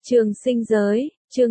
Trường sinh giới, chương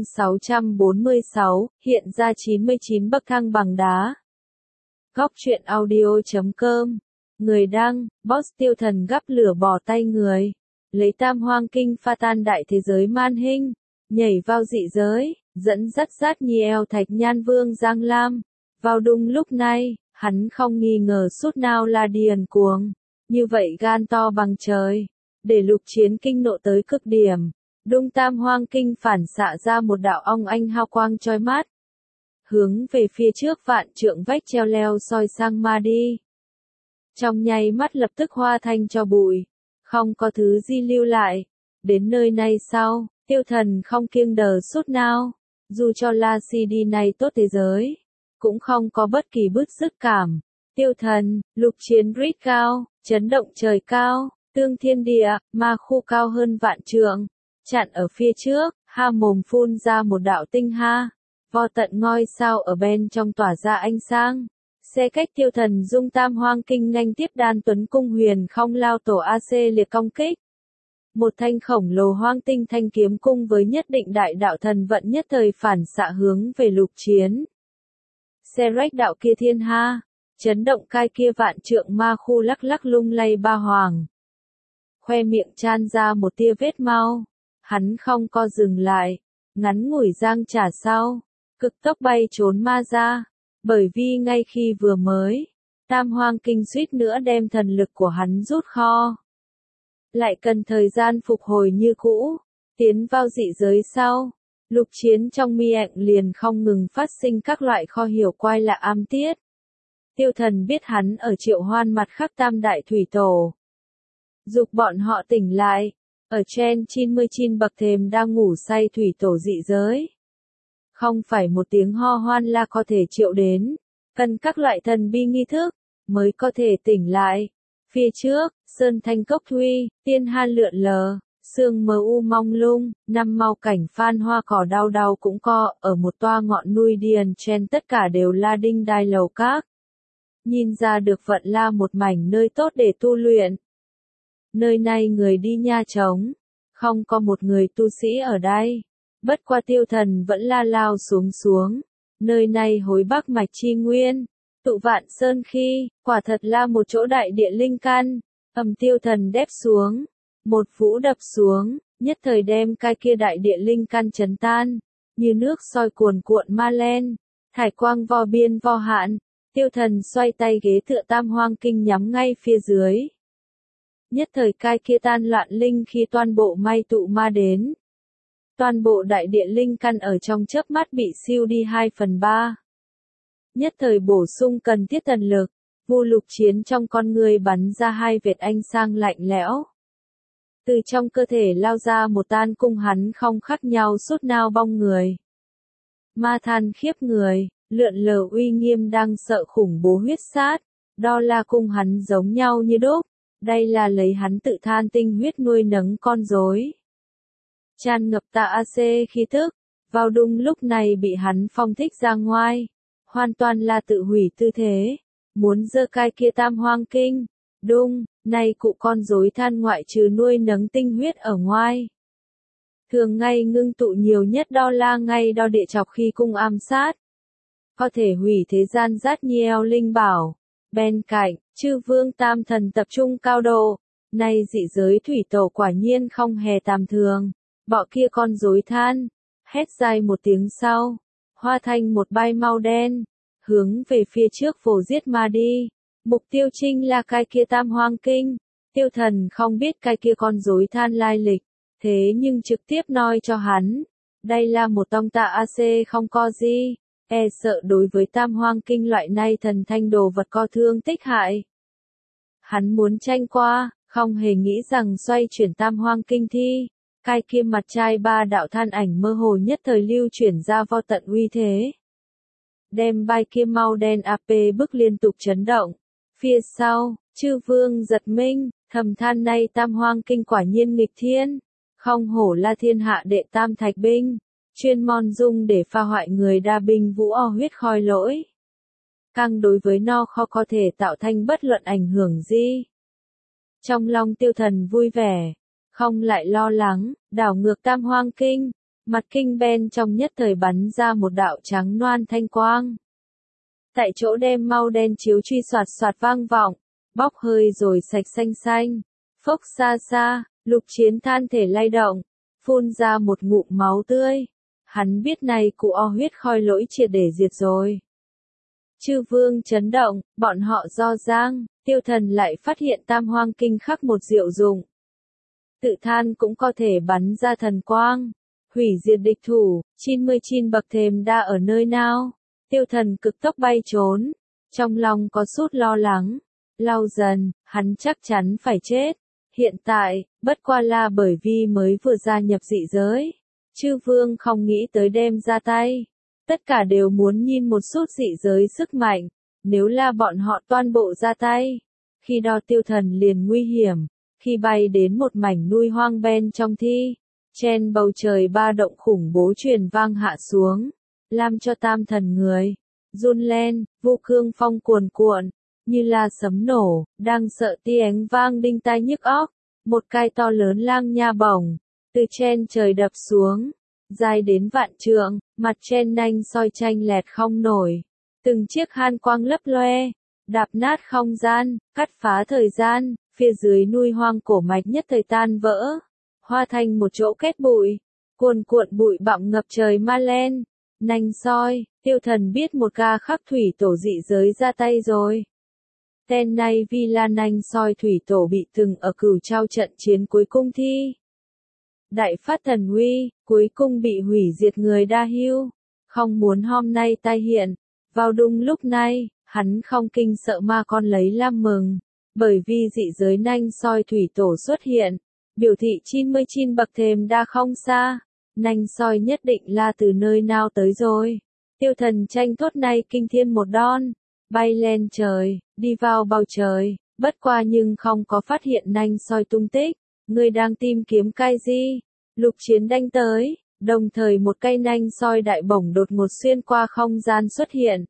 646, hiện ra 99 bậc thang bằng đá. Góc truyện audio.com. Người đăng, Boss Tiêu Thần gắp lửa bỏ tay người. Lấy tam hoang kinh pha tan đại thế giới man hinh. Nhảy vào dị giới, dẫn dắt sát nhi eo thạch nhan vương Giang Lam. Vào đúng lúc này, hắn không nghi ngờ chút nào là điền cuồng. Như vậy gan to bằng trời. Để Lục Chiến kinh nộ tới cực điểm. Đung tam hoang kinh phản xạ ra một đạo ong anh hào quang chói mắt. Hướng về phía trước vạn trượng vách treo leo soi sang mà đi. Trong nháy mắt lập tức hoa thành cho bụi. Không có thứ gì lưu lại. Đến nơi này sau, Tiêu Thần không kiêng đờ chút nào. Dù cho La Si đi này tốt thế giới. Cũng không có bất kỳ bứt rứt cảm. Tiêu Thần, Lục Chiến rít cao, chấn động trời cao, tương thiên địa, ma khu cao hơn vạn trượng. Chặn ở phía trước, ha mồm phun ra một đạo tinh ha. Vo tận ngôi sao ở bên trong tỏa ra ánh sáng. Xe cách Tiêu Thần dung tam hoang kinh nhanh tiếp đan tuấn cung huyền không lao tổ AC liệt công kích. Một thanh khổng lồ hoang tinh thanh kiếm cung với nhất định đại đạo thần vận nhất thời phản xạ hướng về Lục Chiến. Xe rách đạo kia thiên ha. Chấn động cai kia vạn trượng ma khu lắc lắc lung lay ba hoàng. Khoe miệng chan ra một tia vết mau. Hắn không co dừng lại, ngắn ngủi giang trả sau, cực tốc bay trốn ma ra, bởi vì ngay khi vừa mới, tam hoang kinh suýt nữa đem thần lực của hắn rút kho. Lại cần thời gian phục hồi như cũ, tiến vào dị giới sau, Lục Chiến trong miệng liền không ngừng phát sinh các loại kho hiểu quay lạ am tiết. Tiêu Thần biết hắn ở Triệu Hoan mặt khắc tam đại thủy tổ. Dục bọn họ tỉnh lại. Ở trên 99 bậc thềm đang ngủ say thủy tổ dị giới. Không phải một tiếng ho hoan là có thể triệu đến. Cần các loại thần bi nghi thức, mới có thể tỉnh lại. Phía trước, sơn thanh cốc thuy, tiên han lượn lờ, sương mờ u mong lung, năm màu cảnh phan hoa cỏ đau đau cũng có, ở một toa ngọn núi điền trên tất cả đều là đinh đai lầu các. Nhìn ra được vận là một mảnh nơi tốt để tu luyện. Nơi này người đi nha trống, không có một người tu sĩ ở đây. Bất qua Tiêu Thần vẫn la lao xuống. Nơi này hối bắc mạch chi nguyên, tụ vạn sơn khi, quả thật là một chỗ đại địa linh căn. Tiêu Thần đép xuống, một vũ đập xuống, nhất thời đem cái kia đại địa linh căn chấn tan, như nước soi cuồn cuộn ma len, thải quang vo biên vo hạn. Tiêu Thần xoay tay ghế tựa tam hoang kinh nhắm ngay phía dưới. Nhất thời cai kia tan loạn linh khi toàn bộ may tụ ma đến. Toàn bộ đại địa linh căn ở trong chớp mắt bị siêu đi 2/3. Nhất thời bổ sung cần thiết thần lực, Vu Lục Chiến trong con người bắn ra hai vệt ánh sáng lạnh lẽo. Từ trong cơ thể lao ra một tan cung hắn không khác nhau chút nào bong người. Ma than khiếp người, lượn lờ uy nghiêm đang sợ khủng bố huyết sát, đó là cung hắn giống nhau như đúc. Đây là lấy hắn tự than tinh huyết nuôi nấng con rối. Tràn ngập tạ AC khí thức, vào đúng lúc này bị hắn phong thích ra ngoài. Hoàn toàn là tự hủy tư thế. Muốn giơ cai kia tam hoang kinh. Đung, này cụ con rối than ngoại trừ nuôi nấng tinh huyết ở ngoài. Thường ngày ngưng tụ nhiều nhất đo la ngay đo địa chọc khi cung ám sát. Có thể hủy thế gian rát nhiều linh bảo. Bên cạnh, chư vương tam thần tập trung cao độ, nay dị giới thủy tổ quả nhiên không hề tầm thường, bọ kia con rối than, hét dài một tiếng sau, hoa thành một bay mau đen, hướng về phía trước vồ giết mà đi, mục tiêu chính là cái kia tam hoang kinh. Tiêu Thần không biết cái kia con rối than lai lịch, thế nhưng trực tiếp nói cho hắn, đây là một tông tạ AC không có gì. E sợ đối với tam hoang kinh loại này thần thanh đồ vật có thương tích hại. Hắn muốn tranh qua, không hề nghĩ rằng xoay chuyển tam hoang kinh thi. Cai kia mặt trai ba đạo than ảnh mơ hồ nhất thời lưu chuyển ra vo tận uy thế. Đem bay kia mau đen AP bức liên tục chấn động. Phía sau, chư vương giật minh, thầm than nay tam hoang kinh quả nhiên nghịch thiên. Không hổ là thiên hạ đệ tam thạch binh. Chuyên môn dung để pha hoại người đa binh vũ o huyết khoi lỗi. Càng đối với nó khó có thể tạo thành bất luận ảnh hưởng gì. Trong lòng Tiêu Thần vui vẻ, Không lại lo lắng, đảo ngược tam hoang kinh, mặt kinh bên trong nhất thời bắn ra một đạo trắng loan thanh quang. Tại chỗ đem mau đen chiếu truy soạt soạt vang vọng, bốc hơi rồi sạch xanh xanh. Phốc xa xa, Lục Chiến than thể lay động, phun ra một ngụm máu tươi. Hắn biết này cụ o huyết khôi lỗi triệt để diệt rồi. Chư vương chấn động, bọn họ do giang, Tiêu Thần lại phát hiện tam hoang kinh khắc một diệu dụng. Tự than cũng có thể bắn ra thần quang, hủy diệt địch thủ. 99 bậc thềm đa ở nơi nào? Tiêu Thần cực tốc bay trốn, trong lòng có chút lo lắng. Lâu dần, hắn chắc chắn phải chết. Hiện tại, bất qua là bởi vì mới vừa gia nhập dị giới. Chư vương không nghĩ tới đem ra tay. Tất cả đều muốn nhìn một chút dị giới sức mạnh. Nếu là bọn họ toàn bộ ra tay, khi đó Tiêu Thần liền nguy hiểm. Khi bay đến một mảnh núi hoang bên trong thi, trên bầu trời ba động khủng bố truyền vang hạ xuống, làm cho tam thần người run lên, vô cương phong cuồn cuộn, như là sấm nổ, đang sợ tiếng vang đinh tai nhức óc. Một cái to lớn lang nha bổng, từ trên trời đập xuống, dài đến vạn trượng, mặt trên nanh soi chanh lẹt không nổi. Từng chiếc han quang lấp loe, đạp nát không gian, cắt phá thời gian, phía dưới núi hoang cổ mạch nhất thời tan vỡ, hóa thành một chỗ kết bụi, cuồn cuộn bụi bặm ngập trời ma lên. Nanh soi, Tiêu Thần biết một ca khắc thủy tổ dị giới ra tay rồi. Tên này vì là nanh soi thủy tổ bị từng ở cửu trao trận chiến cuối cung thi. Đại phát thần uy, cuối cùng bị hủy diệt người đa hưu, không muốn hôm nay tai hiện. Vào đúng lúc này, hắn không kinh sợ mà còn lấy làm mừng, bởi vì dị giới nanh soi thủy tổ xuất hiện, biểu thị 99 bậc thềm đa không xa, nanh soi nhất định là từ nơi nào tới rồi. Tiêu Thần tranh thốt này kinh thiên một đòn, bay lên trời, đi vào bầu trời, bất qua nhưng không có phát hiện nanh soi tung tích. Người đang tìm kiếm cái gì? Lục Chiến đánh tới, đồng thời một cây nanh soi đại bổng đột ngột xuyên qua không gian xuất hiện.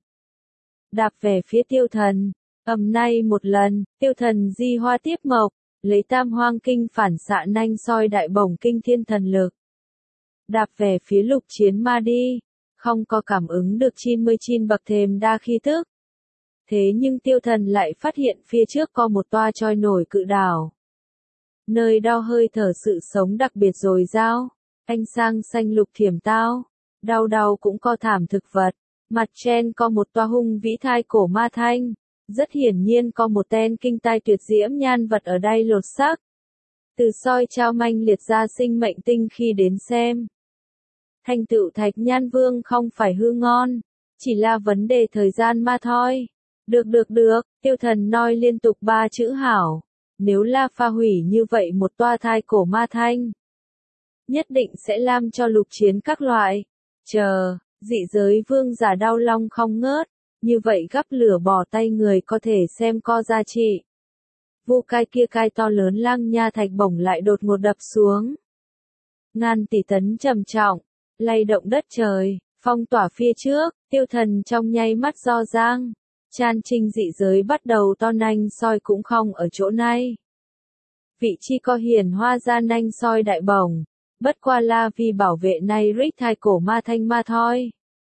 Đạp về phía Tiêu Thần, ầm nay một lần, Tiêu Thần di hoa tiếp mộc, lấy tam hoang kinh phản xạ nanh soi đại bổng kinh thiên thần lực. Đạp về phía Lục Chiến mà đi, không có cảm ứng được 99 bậc thềm đa khí tức. Thế nhưng Tiêu Thần lại phát hiện phía trước có một toa trôi nổi cự đảo. Nơi đo hơi thở sự sống đặc biệt dồi dào, ánh sáng xanh lục thiểm tao, đau đau cũng có thảm thực vật, mặt trên có một toa hung vĩ thai cổ ma thanh, rất hiển nhiên có một tên kinh tai tuyệt diễm nhan vật ở đây lột xác. Từ soi trao manh liệt ra sinh mệnh tinh khi đến xem. Thành tựu thạch nhan vương không phải hư ngon, chỉ là vấn đề thời gian mà thôi. Được, Tiêu Thần nói liên tục ba chữ hảo. Nếu là pha hủy như vậy một toa thai cổ ma thanh, nhất định sẽ làm cho Lục Chiến các loại. Dị giới vương giả đau lòng không ngớt, như vậy gắp lửa bỏ tay người có thể xem co giá trị. Vu cái kia cái to lớn lang nha thạch bổng lại đột ngột đập xuống. Ngàn tỷ tấn trầm trọng, lay động đất trời, phong tỏa phía trước, Tiêu Thần trong nháy mắt do giang. Chan trình dị giới bắt đầu to nanh soi cũng không ở chỗ này. Vị chi có hiển hoa ra nanh soi đại bổng, bất qua là vì bảo vệ này rích thai cổ ma thanh ma thôi.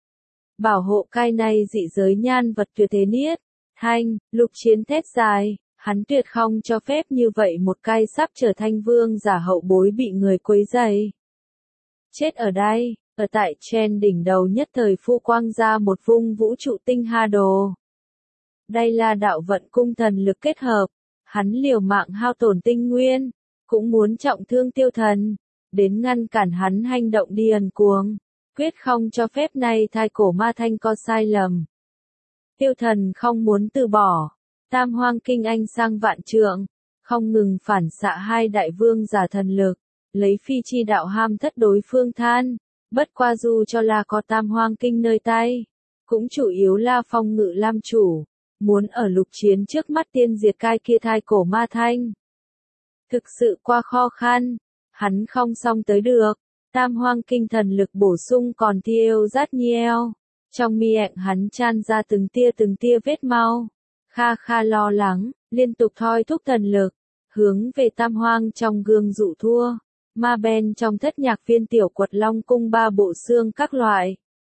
Bảo hộ cái này dị giới nhan vật tuyệt thế niết, thanh, Lục Chiến thét dài, hắn tuyệt không cho phép như vậy một cái sắp trở thành vương giả hậu bối bị người quấy rầy. Chết ở đây, ở tại trên đỉnh đầu nhất thời phu quang ra một vung vũ trụ tinh ha đồ. Đây là đạo vận cung thần lực kết hợp, hắn liều mạng hao tổn tinh nguyên, cũng muốn trọng thương Tiêu Thần, đến ngăn cản hắn hành động điên cuồng, quyết không cho phép này thai cổ ma thanh có sai lầm. Tiêu Thần không muốn từ bỏ, tam hoang kinh anh sang vạn trượng, không ngừng phản xạ hai đại vương giả thần lực, lấy phi chi đạo ham thất đối phương than, bất qua dù cho là có tam hoang kinh nơi tay, cũng chủ yếu là phong ngự làm chủ. Muốn ở Lục Chiến trước mắt tiên diệt cai kia thai cổ ma thanh. Thực sự quá khó khăn, hắn không xong tới được, tam hoang kinh thần lực bổ sung còn thiêu rát nhiều. Trong miệng hắn chan ra từng tia vết mau. Kha lo lắng, liên tục thoi thúc thần lực, hướng về Tam Hoang trong gương dụ thua, ma ben trong thất nhạc viên tiểu quật long cung 3 bộ xương các loại.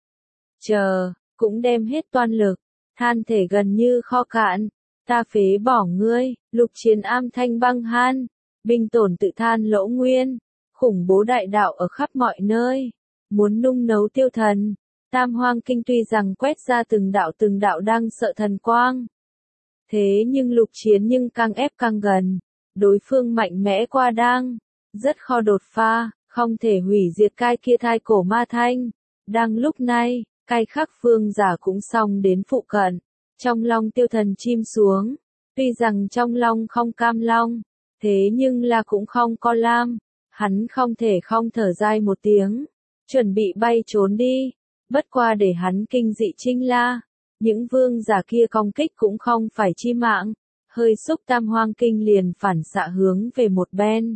Chờ, cũng đem hết toan lực, than thể gần như kho cạn, ta phế bỏ ngươi, Lục Chiến am thanh băng han, binh tổn tự than lỗ nguyên, khủng bố đại đạo ở khắp mọi nơi, muốn nung nấu tiêu thần. Tam Hoang Kinh tuy rằng quét ra từng đạo đang sợ thần quang. Thế nhưng Lục Chiến nhưng càng ép càng gần, đối phương mạnh mẽ qua đang, rất khó đột phá, không thể hủy diệt cái kia thai cổ ma thanh. Đang lúc này, cái khắc phương giả cũng xong đến phụ cận, trong lòng tiêu thần chim xuống, tuy rằng trong lòng không cam long, thế nhưng là cũng không có lam, hắn không thể không thở dài một tiếng, chuẩn bị bay trốn đi. Bất qua để hắn kinh dị trinh la, những vương giả kia công kích cũng không phải chi mạng, hơi xúc Tam Hoang Kinh liền phản xạ hướng về một bên.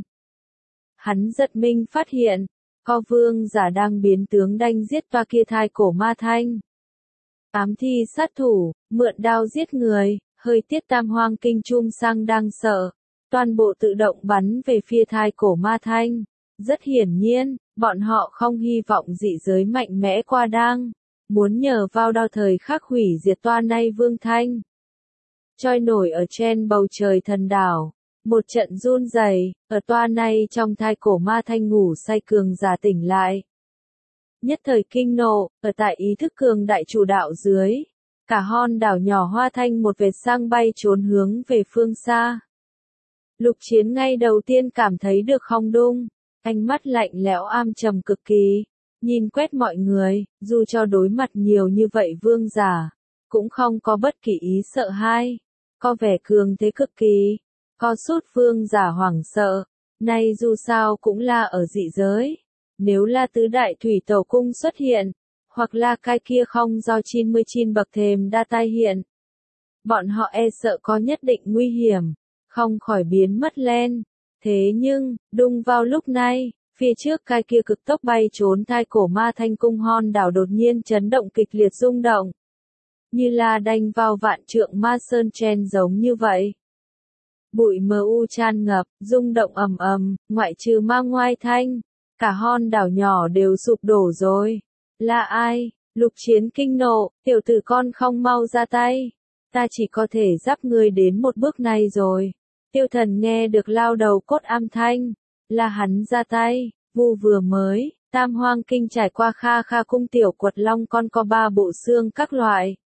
Hắn giật mình phát hiện, có vương giả đang biến tướng đanh giết toa kia thai cổ ma thanh. Ám thi sát thủ, mượn đao giết người, hơi tiết Tam Hoang Kinh chum sang đang sợ, toàn bộ tự động bắn về phía thai cổ ma thanh. Rất hiển nhiên, bọn họ không hy vọng dị giới mạnh mẽ qua đang, muốn nhờ vào đao thời khắc hủy diệt toa này vương thanh. Trôi nổi ở trên bầu trời thần đảo, một trận run rẩy, ở toa này trong thai cổ ma thanh ngủ say cường giả tỉnh lại. Nhất thời kinh nộ, ở tại ý thức cường đại chủ đạo dưới, cả hòn đảo nhỏ hoa thanh một vệt sang bay trốn hướng về phương xa. Lục Chiến ngay đầu tiên cảm thấy được không đúng. Ánh mắt lạnh lẽo am trầm cực kỳ, nhìn quét mọi người, dù cho đối mặt nhiều như vậy vương giả, cũng không có bất kỳ ý sợ hãi, có vẻ cường thế cực kỳ, có sút vương giả hoảng sợ, nay dù sao cũng là ở dị giới, nếu là tứ đại thủy tổ cung xuất hiện, hoặc là cái kia không do 99 bậc thềm đa tai hiện, bọn họ e sợ có nhất định nguy hiểm, không khỏi biến mất lên. Thế nhưng, đùng vào lúc này, phía trước cái kia cực tốc bay trốn thai cổ ma thanh cung hòn đảo đột nhiên chấn động kịch liệt rung động. Như là đành vào vạn trượng ma sơn chen giống như vậy. Bụi mờ u tràn ngập, rung động ầm ầm, ngoại trừ ma ngoai thanh. Cả hòn đảo nhỏ đều sụp đổ rồi. Là ai? Lục Chiến kinh nộ, tiểu tử con không mau ra tay. Ta chỉ có thể giáp ngươi đến một bước này rồi. Tiêu thần nghe được lao đầu cốt am thanh, là hắn ra tay, vu vừa mới, Tam Hoang Kinh trải qua kha kha cung tiểu quật long con có 3 bộ xương các loại.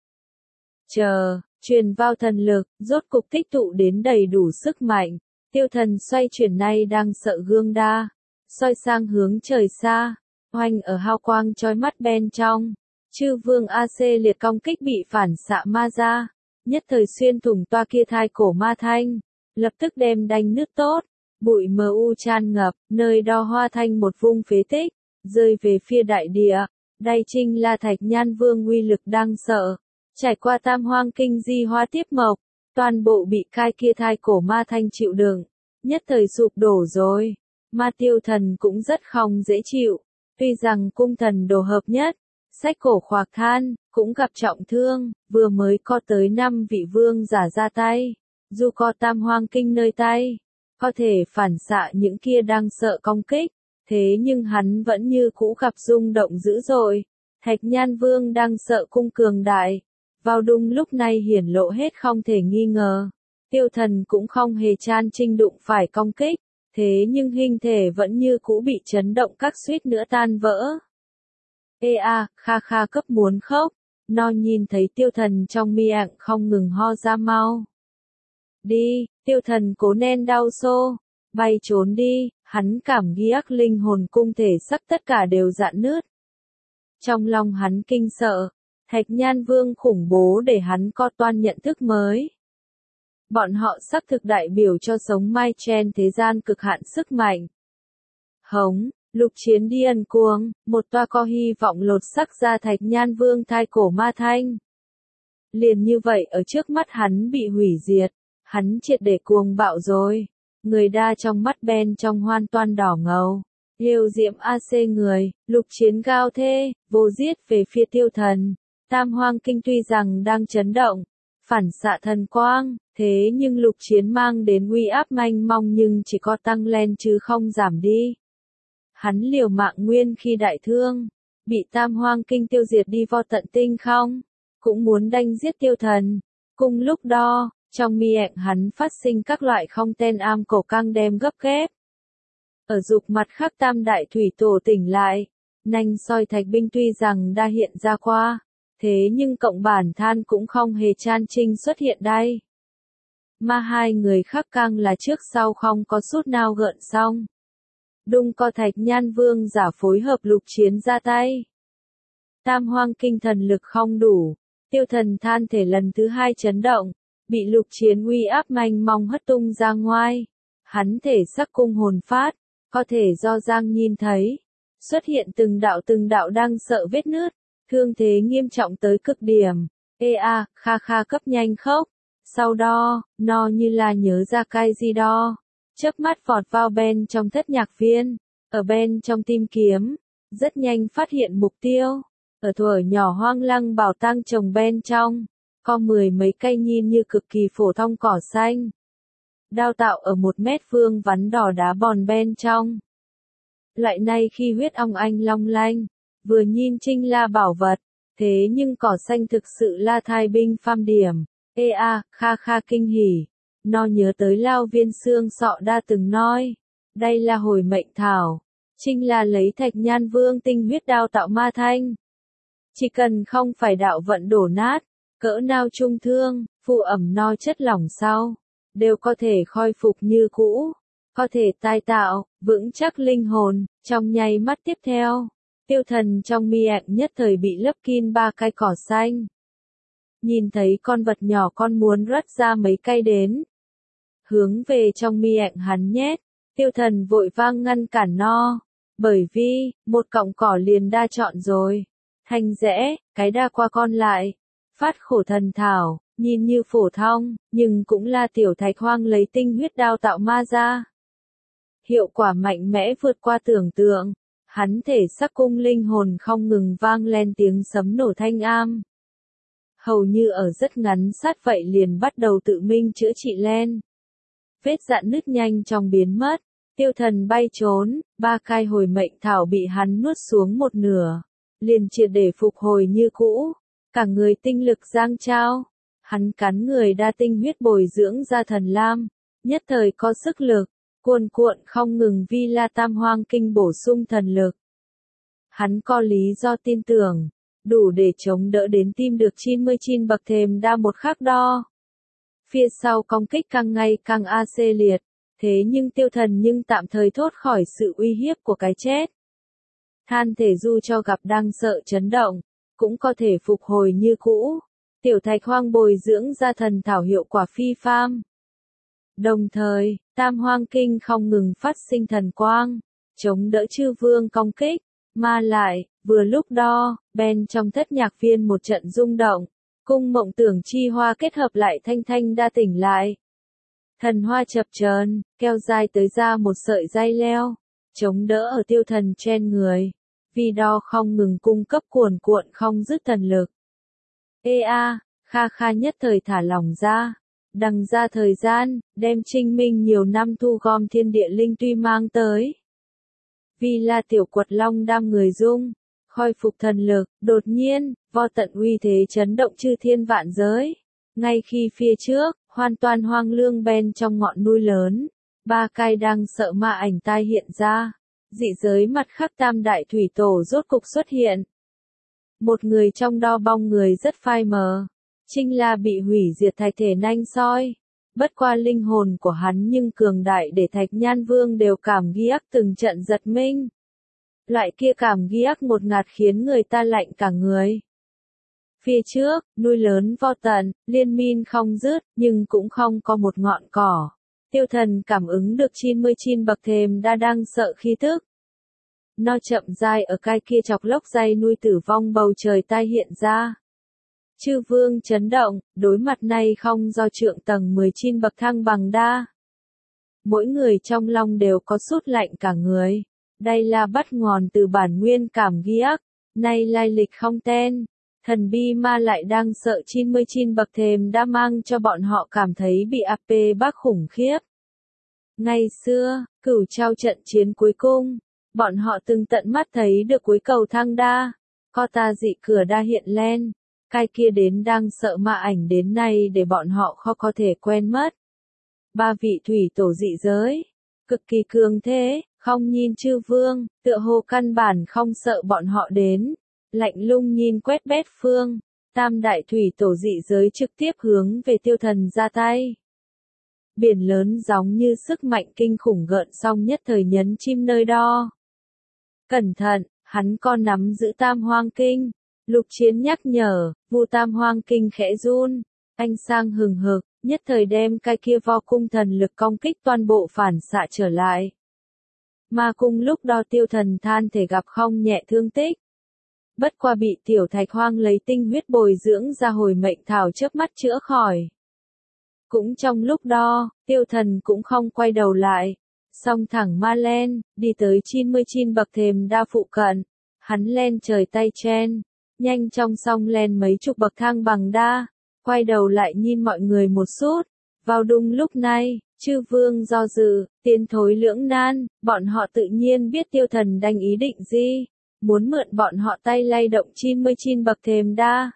Chờ, truyền vào thần lực, rốt cục tích tụ đến đầy đủ sức mạnh, tiêu thần xoay chuyển nay đang sợ gương đa, xoay sang hướng trời xa, hoành ở hào quang chói mắt bên trong, chư vương AC liệt công kích bị phản xạ ma ra, nhất thời xuyên thủng toa kia thai cổ ma thanh. Lập tức đem đánh nước tốt, bụi mờ u tràn ngập, nơi đo hoa thanh một vung phế tích, rơi về phía đại địa, đây chính là Thạch Nhan Vương uy lực đang sợ, trải qua Tam Hoang Kinh di hoa tiếp mộc, toàn bộ bị cái kia thai cổ ma thanh chịu đựng, nhất thời sụp đổ rồi, ma tiêu thần cũng rất không dễ chịu, tuy rằng cung thần đồ hợp nhất, sách cổ khoạc than, cũng gặp trọng thương, vừa mới có tới 5 vị vương giả ra tay. Dù có Tam Hoang Kinh nơi tay, có thể phản xạ những kia đang sợ công kích, thế nhưng hắn vẫn như cũ gặp rung động dữ dội. Thạch Nhan Vương đang sợ cung cường đại, vào đúng lúc này hiển lộ hết không thể nghi ngờ. Tiêu thần cũng không hề chan trinh đụng phải công kích, thế nhưng hình thể vẫn như cũ bị chấn động các suýt nữa tan vỡ. Ê a, kha kha cấp muốn khóc, nó nhìn thấy tiêu thần trong miệng không ngừng ho ra mau. Đi, tiêu thần cố nén đau xô, bay trốn đi, hắn cảm giác linh hồn cung thể sắc tất cả đều rạn nứt. Trong lòng hắn kinh sợ, Thạch Nhan Vương khủng bố để hắn có toan nhận thức mới. Bọn họ xác thực đại biểu cho sống mai trên thế gian cực hạn sức mạnh. Hống, Lục Chiến điên cuồng, một toa có hy vọng lột sắc ra Thạch Nhan Vương thai cổ ma thanh. Liền như vậy ở trước mắt hắn bị hủy diệt. Hắn triệt để cuồng bạo rồi, người đa trong mắt bên trong hoàn toàn đỏ ngầu, yêu diệm AC người, Lục Chiến gào thê, vô giết về phía tiêu thần, Tam Hoang Kinh tuy rằng đang chấn động, phản xạ thần quang, thế nhưng lục chiến mang đến uy áp mênh mông nhưng chỉ có tăng lên chứ không giảm đi. Hắn liều mạng nguyên khi đại thương, bị Tam Hoang Kinh tiêu diệt đi vô tận tinh không, cũng muốn đanh giết Tiêu Thần. Cùng lúc đó, trong miệng hắn phát sinh các loại không tên am cổ căng đem gấp ghép. Ở dục mặt khác Tam Đại Thủy Tổ tỉnh lại, nanh soi thạch binh tuy rằng đã hiện ra qua, thế nhưng cộng bản than cũng không hề chan trinh xuất hiện đây. Mà hai người khác căng là trước sau không có chút nào gợn sóng. Đung co Thạch Nhan Vương giả phối hợp lục chiến ra tay. Tam Hoang Kinh thần lực không đủ, Tiêu Thần than thể lần thứ hai chấn động, bị lục chiến uy áp mênh mông hất tung ra ngoài. Hắn thể sắc cung hồn phát, có thể do Giang nhìn thấy, xuất hiện từng đạo đang sợ vết nứt, thương thế nghiêm trọng tới cực điểm. Kha kha cấp nhanh khóc. Sau đó, nó như là nhớ ra cái gì đó, chớp mắt vọt vào bên trong thất nhạc viên, ở bên trong tìm kiếm, rất nhanh phát hiện mục tiêu. Ở thuở nhỏ hoang lăng bảo tàng trồng bên trong, có 10 mấy cây nhìn như cực kỳ phổ thông cỏ xanh. Đao tạo ở 1 mét vuông vắn đỏ đá bòn bên trong. Loại này khi huyết ong anh long lanh, vừa nhìn trinh là bảo vật, thế nhưng cỏ xanh thực sự là thai binh pham điểm. Kha kha kinh hỉ, nó nhớ tới Lao Viên Xương Sọ đã từng nói, đây là hồi mệnh thảo, trinh là lấy Thạch Nhan Vương tinh huyết đao tạo ma thanh. Chỉ cần không phải đạo vận đổ nát, cỡ nào trung thương, phụ ẩm no chất lỏng sau, đều có thể khôi phục như cũ, có thể tái tạo, vững chắc linh hồn. Trong nháy mắt tiếp theo, Tiêu Thần trong miệng nhất thời bị lấp kín 3 cây cỏ xanh. Nhìn thấy con vật nhỏ con muốn rớt ra mấy cây đến, hướng về trong miệng hắn nhét, Tiêu Thần vội vang ngăn cản nó, bởi vì, một cọng cỏ liền đa chọn rồi, thành rẽ, cái đa qua con lại, phát khổ thần thảo, nhìn như phổ thông, nhưng cũng là tiểu thạch hoang lấy tinh huyết đao tạo ma ra. Hiệu quả mạnh mẽ vượt qua tưởng tượng, hắn thể sắc cung linh hồn không ngừng vang lên tiếng sấm nổ thanh am. Hầu như ở rất ngắn sát vậy liền bắt đầu tự mình chữa trị lên. Vết dạn nứt nhanh chóng biến mất, Tiêu Thần bay trốn, 3 cây hồi mệnh thảo bị hắn nuốt xuống một nửa, liền triệt để phục hồi như cũ, cả người tinh lực giang trao, hắn cắn người đa tinh huyết bồi dưỡng ra thần lam, nhất thời có sức lực, cuồn cuộn không ngừng vi la Tam Hoang Kinh bổ sung thần lực. Hắn có lý do tin tưởng, đủ để chống đỡ đến tim được 99 bậc thềm đa một khắc đo. Phía sau công kích càng ngày càng liệt, thế nhưng Tiêu Thần nhưng tạm thời thoát khỏi sự uy hiếp của cái chết. Than thể dù cho gặp đang sợ chấn động, cũng có thể phục hồi như cũ. Tiểu thạch hoang bồi dưỡng ra thần thảo hiệu quả phi phàm. Đồng thời, Tam Hoang Kinh không ngừng phát sinh thần quang, chống đỡ chư vương công kích, mà lại, vừa lúc đó, bên trong thất nhạc viên một trận rung động, cung mộng tưởng chi hoa kết hợp lại thanh thanh đa tỉnh lại. Thần hoa chập chờn, keo dài tới ra một sợi dây leo, chống đỡ ở Tiêu Thần trên người, vì đó không ngừng cung cấp cuồn cuộn không dứt thần lực. Kha kha nhất thời thả lỏng ra, đằng ra thời gian, đem Trinh Minh nhiều năm thu gom thiên địa linh tuy mang tới. Vì là tiểu quật long đam người dung, khôi phục thần lực, đột nhiên, vô tận uy thế chấn động chư thiên vạn giới. Ngay khi phía trước, hoàn toàn hoang lương bên trong ngọn núi lớn, 3 cây đang sợ ma ảnh tai hiện ra. Dị giới mặt khắc Tam Đại Thủy Tổ rốt cục xuất hiện. Một người trong đó bong người rất phai mờ. Trinh là bị hủy diệt thạch thể nanh soi. Bất qua linh hồn của hắn nhưng cường đại để Thạch Nhan Vương đều cảm ghiếc từng trận giật mình. Loại kia cảm ghiếc một ngạt khiến người ta lạnh cả người. Phía trước, núi lớn vô tận, liên miên không dứt, nhưng cũng không có một ngọn cỏ. Tiêu Thần cảm ứng được 99 bậc thềm đã đang sợ khí tức. Nó chậm rãi ở cái kia chọc lốc dây nuôi tử vong bầu trời tai hiện ra. Chư vương chấn động, đối mặt này không do trượng tầng 19 bậc thang bằng đa. Mỗi người trong lòng đều có sút lạnh cả người. Đây là bắt nguồn từ bản nguyên cảm ghiếc, nay lai lịch không tên. Thần bi ma lại đang sợ 99 bậc thềm đã mang cho bọn họ cảm thấy bị áp bách khủng khiếp. Ngày xưa, Cửu Trao trận chiến cuối cùng, bọn họ từng tận mắt thấy được cuối cầu thang đa, có ta dị cửa đa hiện lên, cái kia đến đang sợ ma ảnh đến nay để bọn họ khó có thể quên mất. Ba vị thủy tổ dị giới, cực kỳ cường thế, không nhìn chư vương, tựa hồ căn bản không sợ bọn họ đến, lạnh lùng nhìn quét bét phương, tam đại thủy tổ dị giới trực tiếp hướng về Tiêu Thần ra tay. Biển lớn giống như sức mạnh kinh khủng gợn sóng nhất thời nhấn chim nơi đó. Cẩn thận, hắn còn nắm giữ Tam Hoang Kinh. Lục Chiến nhắc nhở, vụ Tam Hoang Kinh khẽ run, ánh sáng hừng hực, nhất thời đem cái kia Vo cung thần lực công kích toàn bộ phản xạ trở lại. Mà cùng lúc đó Tiêu Thần than thể gặp không nhẹ thương tích. Bất qua bị Tiểu Thạch Hoang lấy tinh huyết bồi dưỡng ra hồi mệnh thảo chớp mắt chữa khỏi. Cũng trong lúc đó, Tiêu Thần cũng không quay đầu lại, song thẳng ma lên, đi tới 99 bậc thềm đa phụ cận, hắn lên trời tay chen, nhanh trong song lên mấy chục bậc thang bằng đa, quay đầu lại nhìn mọi người một chút, vào đúng lúc này, chư vương do dự, tiến thối lưỡng nan, bọn họ tự nhiên biết Tiêu Thần đang ý định gì, muốn mượn bọn họ tay lay động 99 bậc thềm đa.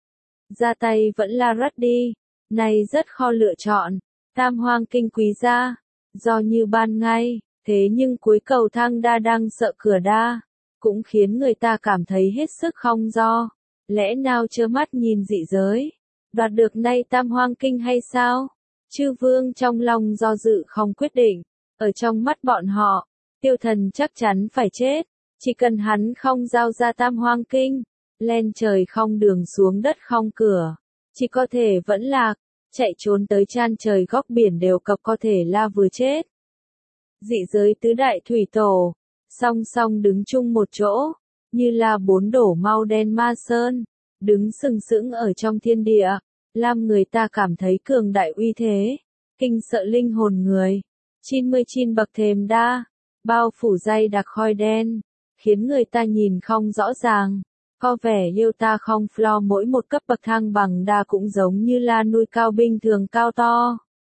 Ra tay vẫn là rất đi. Này rất khó lựa chọn, Tam Hoang Kinh quý giá, do như ban ngày, thế nhưng cuối cầu thang đa đang sợ cửa đa, cũng khiến người ta cảm thấy hết sức không do, lẽ nào trơ mắt nhìn dị giới, đoạt được nay Tam Hoang Kinh hay sao? Chư vương trong lòng do dự không quyết định, ở trong mắt bọn họ, Tiêu Thần chắc chắn phải chết, chỉ cần hắn không giao ra Tam Hoang Kinh, lên trời không đường xuống đất không cửa. Chỉ có thể vẫn lạc, chạy trốn tới chan trời góc biển đều cập có thể là vừa chết. Dị giới tứ đại thủy tổ, song song đứng chung một chỗ, như là bốn đổ mau đen ma sơn, đứng sừng sững ở trong thiên địa, làm người ta cảm thấy cường đại uy thế, kinh sợ linh hồn người. 99 bậc thềm đa, bao phủ dày đặc khói đen, khiến người ta nhìn không rõ ràng. Có vẻ yêu ta không flo mỗi một cấp bậc thang bằng đa cũng giống như là núi cao bình thường cao to.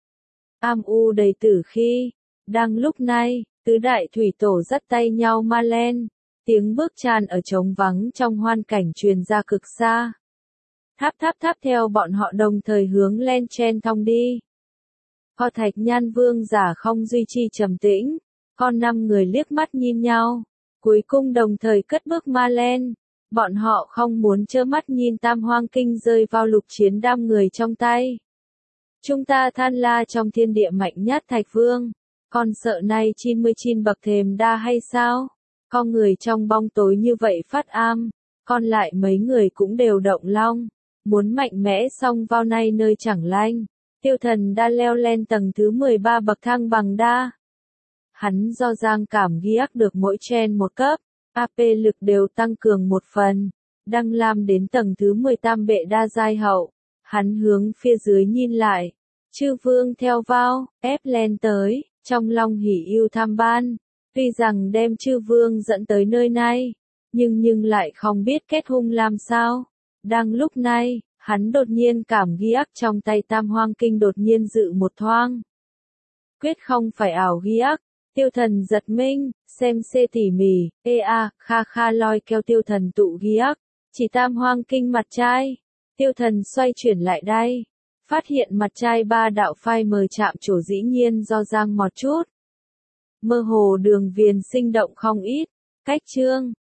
Am u đầy tử khi, đang lúc này, tứ đại thủy tổ dắt tay nhau ma lên, tiếng bước tràn ở trống vắng trong hoan cảnh truyền ra cực xa. Tháp tháp tháp theo bọn họ đồng thời hướng lên trên thong đi. Kho Thạch Nhan vương giả không duy trì trầm tĩnh, con 5 người liếc mắt nhìn nhau, cuối cùng đồng thời cất bước ma lên. Bọn họ không muốn trơ mắt nhìn Tam Hoang Kinh rơi vào Lục Chiến đám người trong tay. Chúng ta than la trong thiên địa mạnh nhất Thạch Vương, còn sợ nay 99 bậc thềm đa hay sao? Con người trong bóng tối như vậy phát am, còn lại mấy người cũng đều động long, muốn mạnh mẽ xông vào nay nơi chẳng lành. Tiêu Thần đã leo lên tầng thứ 13 bậc thang bằng đa. Hắn do giang cảm ghi ác được mỗi trên một cấp. AP lực đều tăng cường một phần, đang làm đến tầng thứ 18 bệ đa giai hậu, hắn hướng phía dưới nhìn lại, chư vương theo vào, ép lên tới, trong lòng hỉ yêu tham ban, tuy rằng đem chư vương dẫn tới nơi này, nhưng lại không biết kết hung làm sao, đang lúc này, hắn đột nhiên cảm ghi ác trong tay Tam Hoang Kinh đột nhiên dự một thoáng. Quyết không phải ảo ghi ác. Tiêu Thần giật mình, xem xê tỉ mỉ, kha kha loi keo Tiêu Thần tụ ghi ác, chỉ Tam Hoang Kinh mặt trai. Tiêu Thần xoay chuyển lại đây, phát hiện mặt trai 3 đạo phai mờ chạm trổ dĩ nhiên do giang một chút. Mơ hồ đường viền sinh động không ít, cách chương.